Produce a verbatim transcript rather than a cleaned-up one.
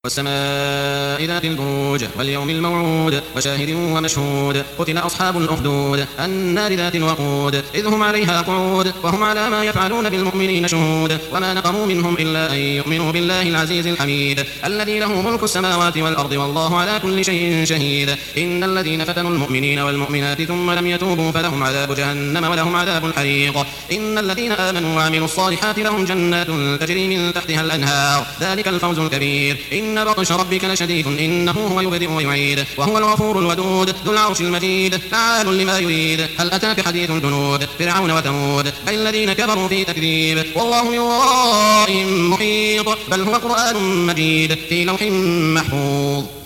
والسماء ذات البروج واليوم الموعود وشاهد ومشهود قتل أصحاب الأخدود النار ذات الوقود إذ هم عليها قعود وهم على ما يفعلون بالمؤمنين شهود وما نقموا منهم إلا أن يؤمنوا بالله العزيز الحميد الذي له ملك السماوات والأرض والله على كل شيء شهيد إن الذين فتنوا المؤمنين والمؤمنات ثم لم يتوبوا فلهم عذاب جهنم ولهم عذاب الحريق إن الذين آمنوا وعملوا الصالحات لهم جنات تجري من تحتها الأنهار ذلك الفوز الكبير إن بطش ربك لشديد إنه هو يبدئ ويعيد وهو الغفور الودود ذو العرش المجيد فعال لما يريد هل أتاك حديث الجنود فرعون وثمود بل الذين كفروا في تكذيب والله من ورائهم محيط بل هو قرآن مجيد في لوح محفوظ.